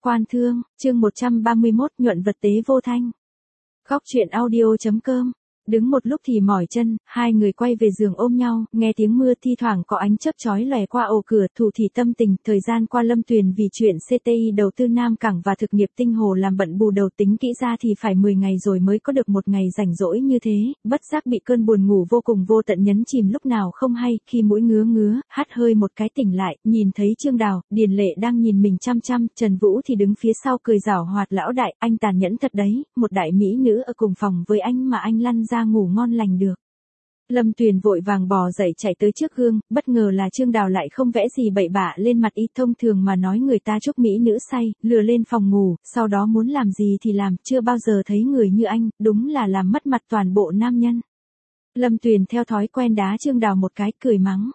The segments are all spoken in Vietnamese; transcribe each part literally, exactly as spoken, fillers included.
Quan thương, chương một trăm ba mươi mốt, nhuận vật tế vô thanh. Góc truyện audio chấm com. Đứng một lúc thì mỏi chân, hai người quay về giường ôm nhau, nghe tiếng mưa thi thoảng có ánh chớp chói lòe qua ổ cửa, thủ thì tâm tình. Thời gian qua Lâm Tuyền vì chuyện xê tê i đầu tư Nam Cảng và thực nghiệp Tinh Hồ làm bận bù đầu, tính kỹ ra thì phải mười ngày rồi mới có được một ngày rảnh rỗi như thế, bất giác bị cơn buồn ngủ vô cùng vô tận nhấn chìm lúc nào không hay, khi mũi ngứa ngứa, hắt hơi một cái tỉnh lại, nhìn thấy Trương Đào, Điền Lệ đang nhìn mình chăm chăm, Trần Vũ thì đứng phía sau cười giảo hoạt. Lão đại, anh tàn nhẫn thật đấy, một đại mỹ nữ ở cùng phòng với anh mà anh lăn ra ngủ ngon lành được. Lâm Tuyền vội vàng bò dậy chạy tới trước gương, bất ngờ là Trương Đào lại không vẽ gì bậy bạ lên mặt y. Thông thường mà nói người ta chúc mỹ nữ say, lừa lên phòng ngủ, sau đó muốn làm gì thì làm, chưa bao giờ thấy người như anh, đúng là làm mất mặt toàn bộ nam nhân. Lâm Tuyền theo thói quen đá Trương Đào một cái, cười mắng.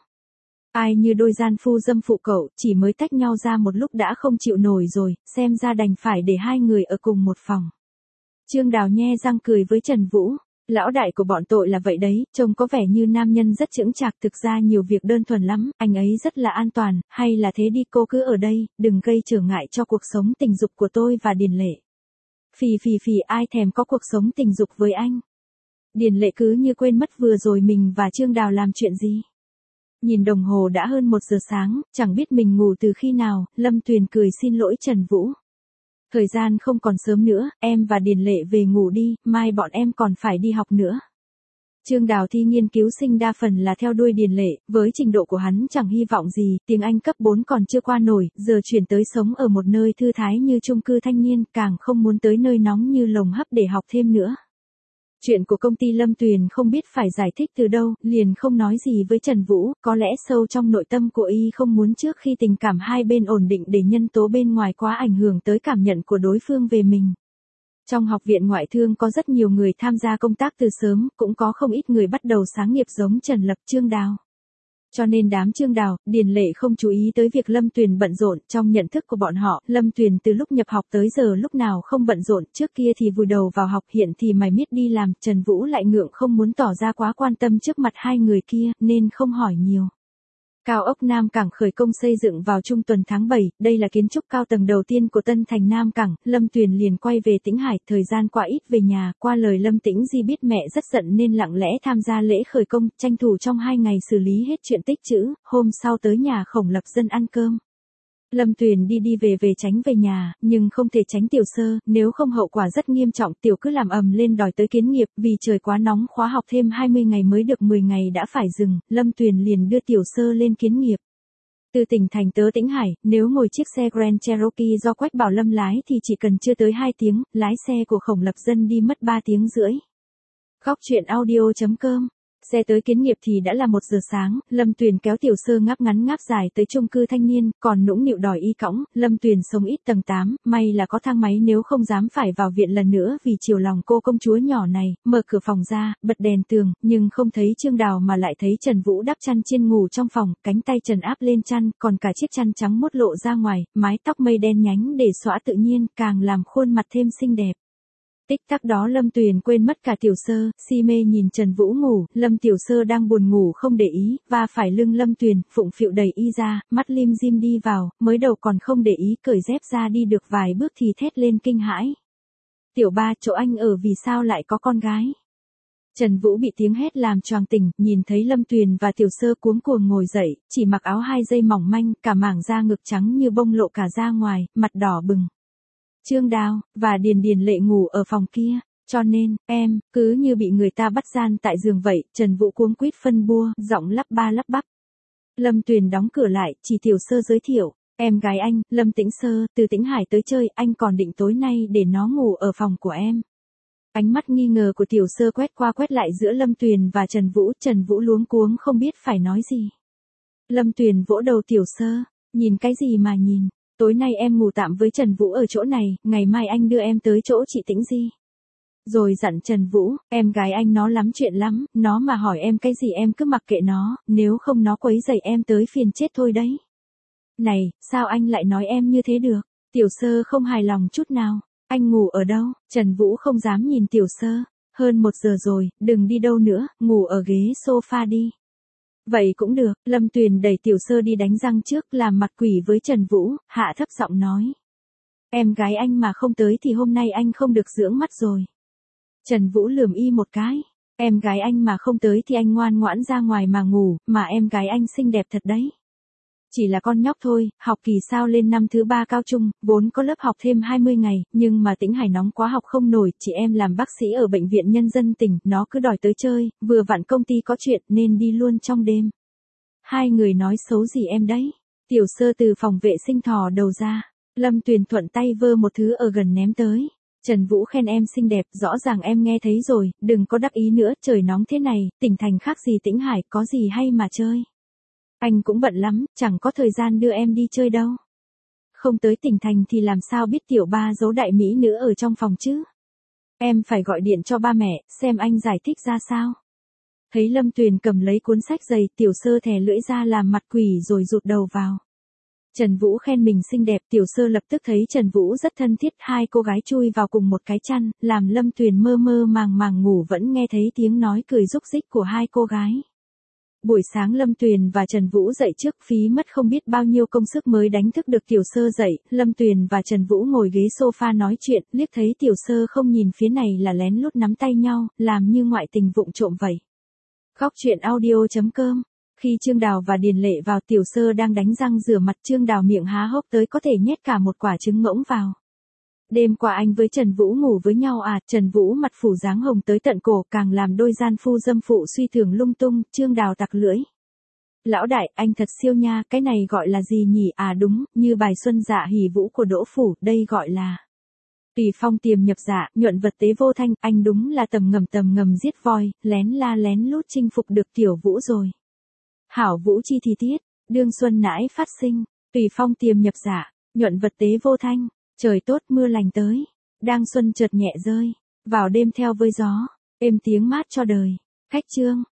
Ai như đôi gian phu dâm phụ cậu, chỉ mới tách nhau ra một lúc đã không chịu nổi rồi, xem ra đành phải để hai người ở cùng một phòng. Trương Đào nhe răng cười với Trần Vũ. Lão đại của bọn tội là vậy đấy, trông có vẻ như nam nhân rất chững chạc, thực ra nhiều việc đơn thuần lắm, anh ấy rất là an toàn, hay là thế đi, cô cứ ở đây, đừng gây trở ngại cho cuộc sống tình dục của tôi và Điền Lệ. Phì phì phì, ai thèm có cuộc sống tình dục với anh. Điền Lệ cứ như quên mất vừa rồi mình và Trương Đào làm chuyện gì. Nhìn đồng hồ đã hơn một giờ sáng, chẳng biết mình ngủ từ khi nào, Lâm Tuyền cười xin lỗi Trần Vũ. Thời gian không còn sớm nữa, em và Điền Lệ về ngủ đi, mai bọn em còn phải đi học nữa. Trương Đào thi nghiên cứu sinh đa phần là theo đuôi Điền Lệ, với trình độ của hắn chẳng hy vọng gì, tiếng Anh cấp bốn còn chưa qua nổi, giờ chuyển tới sống ở một nơi thư thái như chung cư thanh niên, càng không muốn tới nơi nóng như lồng hấp để học thêm nữa. Chuyện của công ty Lâm Tuyền không biết phải giải thích từ đâu, liền không nói gì với Trần Vũ, có lẽ sâu trong nội tâm của y không muốn trước khi tình cảm hai bên ổn định để nhân tố bên ngoài quá ảnh hưởng tới cảm nhận của đối phương về mình. Trong học viện ngoại thương có rất nhiều người tham gia công tác từ sớm, cũng có không ít người bắt đầu sáng nghiệp giống Trần Lập, Trương Đào. Cho nên đám Trương Đào, Điền Lệ không chú ý tới việc Lâm Tuyền bận rộn. Trong nhận thức của bọn họ, Lâm Tuyền từ lúc nhập học tới giờ lúc nào không bận rộn, trước kia thì vùi đầu vào học, hiện thì mải miết đi làm. Trần Vũ lại ngượng không muốn tỏ ra quá quan tâm trước mặt hai người kia, nên không hỏi nhiều. Cao ốc Nam Cảng khởi công xây dựng vào trung tuần tháng bảy, đây là kiến trúc cao tầng đầu tiên của Tân Thành Nam Cảng. Lâm Tuyền liền quay về Tĩnh Hải, thời gian qua ít về nhà, qua lời Lâm Tĩnh Di biết mẹ rất giận nên lặng lẽ tham gia lễ khởi công, tranh thủ trong hai ngày xử lý hết chuyện tích trữ, hôm sau tới nhà Khổng Lập Dân ăn cơm. Lâm Tuyền đi đi về về tránh về nhà, nhưng không thể tránh Tiểu Sơ, nếu không hậu quả rất nghiêm trọng. Tiểu cứ làm ầm lên đòi tới kiến nghiệp, vì trời quá nóng khóa học thêm hai mươi ngày mới được mười ngày đã phải dừng, Lâm Tuyền liền đưa Tiểu Sơ lên kiến nghiệp. Từ tỉnh thành tới Tĩnh Hải, nếu ngồi chiếc xe Grand Cherokee do Quách Bảo Lâm lái thì chỉ cần chưa tới hai tiếng, lái xe của Khổng Lập Dân đi mất ba tiếng rưỡi. Góc truyện audio chấm com. Xe tới kiến nghiệp thì đã là một giờ sáng, Lâm Tuyền kéo Tiểu Sơ ngáp ngắn ngáp dài tới chung cư thanh niên, còn nũng nịu đòi y cõng. Lâm Tuyền sống ít tầng tám, may là có thang máy nếu không dám phải vào viện lần nữa vì chiều lòng cô công chúa nhỏ này. Mở cửa phòng ra, bật đèn tường, nhưng không thấy Trương Đào mà lại thấy Trần Vũ đắp chăn trên ngủ trong phòng, cánh tay Trần áp lên chăn, còn cả chiếc chăn trắng muốt lộ ra ngoài, mái tóc mây đen nhánh để xõa tự nhiên, càng làm khuôn mặt thêm xinh đẹp. Tích tắc đó Lâm Tuyền quên mất cả Tiểu Sơ, si mê nhìn Trần Vũ ngủ. Lâm Tiểu Sơ đang buồn ngủ không để ý, và phải lưng Lâm Tuyền, phụng phịu đẩy y ra, mắt lim dim đi vào, mới đầu còn không để ý, cởi dép ra đi được vài bước thì thét lên kinh hãi. Tiểu ba, chỗ anh ở vì sao lại có con gái? Trần Vũ bị tiếng hét làm choàng tỉnh, nhìn thấy Lâm Tuyền và Tiểu Sơ cuống cuồng ngồi dậy, chỉ mặc áo hai dây mỏng manh, cả mảng da ngực trắng như bông lộ cả ra ngoài, mặt đỏ bừng. Trương Đào và Điền Điền Lệ ngủ ở phòng kia, cho nên, em, cứ như bị người ta bắt gian tại giường vậy. Trần Vũ cuống quýt phân bua, giọng lắp ba lắp bắp. Lâm Tuyền đóng cửa lại, chỉ Tiểu Sơ giới thiệu, em gái anh, Lâm Tĩnh Sơ, từ Tĩnh Hải tới chơi, anh còn định tối nay để nó ngủ ở phòng của em. Ánh mắt nghi ngờ của Tiểu Sơ quét qua quét lại giữa Lâm Tuyền và Trần Vũ, Trần Vũ luống cuống không biết phải nói gì. Lâm Tuyền vỗ đầu Tiểu Sơ, nhìn cái gì mà nhìn. Tối nay em ngủ tạm với Trần Vũ ở chỗ này, ngày mai anh đưa em tới chỗ chị Tĩnh Di. Rồi dặn Trần Vũ, em gái anh nó lắm chuyện lắm, nó mà hỏi em cái gì em cứ mặc kệ nó, nếu không nó quấy rầy em tới phiền chết thôi đấy. Này, sao anh lại nói em như thế được? Tiểu Sơ không hài lòng chút nào. Anh ngủ ở đâu? Trần Vũ không dám nhìn Tiểu Sơ. Hơn một giờ rồi, đừng đi đâu nữa, ngủ ở ghế sofa đi. Vậy cũng được, Lâm Tuyền đẩy Tiểu Sơ đi đánh răng trước, làm mặt quỷ với Trần Vũ, hạ thấp giọng nói. Em gái anh mà không tới thì hôm nay anh không được dưỡng mắt rồi. Trần Vũ lườm y một cái. Em gái anh mà không tới thì anh ngoan ngoãn ra ngoài mà ngủ, mà em gái anh xinh đẹp thật đấy. Chỉ là con nhóc thôi, học kỳ sao lên năm thứ ba cao trung, vốn có lớp học thêm hai mươi ngày, nhưng mà Tĩnh Hải nóng quá học không nổi, chị em làm bác sĩ ở bệnh viện nhân dân tỉnh, nó cứ đòi tới chơi, vừa vặn công ty có chuyện nên đi luôn trong đêm. Hai người nói xấu gì em đấy? Tiểu Sơ từ phòng vệ sinh thò đầu ra, Lâm Tuyền thuận tay vơ một thứ ở gần ném tới. Trần Vũ khen em xinh đẹp, rõ ràng em nghe thấy rồi, đừng có đắc ý nữa, trời nóng thế này, tỉnh thành khác gì Tĩnh Hải, có gì hay mà chơi. Anh cũng bận lắm, chẳng có thời gian đưa em đi chơi đâu. Không tới tỉnh thành thì làm sao biết tiểu ba giấu đại mỹ nữ ở trong phòng chứ. Em phải gọi điện cho ba mẹ, xem anh giải thích ra sao. Thấy Lâm Tuyền cầm lấy cuốn sách dày, Tiểu Sơ thè lưỡi ra làm mặt quỷ rồi rụt đầu vào. Trần Vũ khen mình xinh đẹp, Tiểu Sơ lập tức thấy Trần Vũ rất thân thiết, hai cô gái chui vào cùng một cái chăn, làm Lâm Tuyền mơ mơ màng màng ngủ vẫn nghe thấy tiếng nói cười rúc rích của hai cô gái. Buổi sáng Lâm Tuyền và Trần Vũ dậy trước, phí mất không biết bao nhiêu công sức mới đánh thức được Tiểu Sơ dậy, Lâm Tuyền và Trần Vũ ngồi ghế sofa nói chuyện, liếc thấy Tiểu Sơ không nhìn phía này là lén lút nắm tay nhau, làm như ngoại tình vụng trộm vậy. Góc truyện audio chấm com. Khi Trương Đào và Điền Lệ vào, Tiểu Sơ đang đánh răng rửa mặt, Trương Đào miệng há hốc tới có thể nhét cả một quả trứng ngỗng vào. Đêm qua anh với Trần Vũ ngủ với nhau à? Trần Vũ mặt phủ dáng hồng tới tận cổ, càng làm đôi gian phu dâm phụ suy tưởng lung tung. Trương Đào tặc lưỡi. Lão đại, anh thật siêu nha, cái này gọi là gì nhỉ? À đúng, như bài Xuân Dạ Hỉ Vũ của Đỗ Phủ, đây gọi là Tùy Phong Tiềm Nhập Dạ, nhuận vật tế vô thanh. Anh đúng là tầm ngầm tầm ngầm giết voi, lén la lén lút chinh phục được Tiểu Vũ rồi. Hảo Vũ chi thì tiết, đương xuân nãi phát sinh, Tùy Phong Tiềm Nhập Dạ, nhuận vật tế vô thanh. Trời tốt mưa lành tới, đang xuân chợt nhẹ rơi, vào đêm theo với gió, êm tiếng mát cho đời. Khách Trương.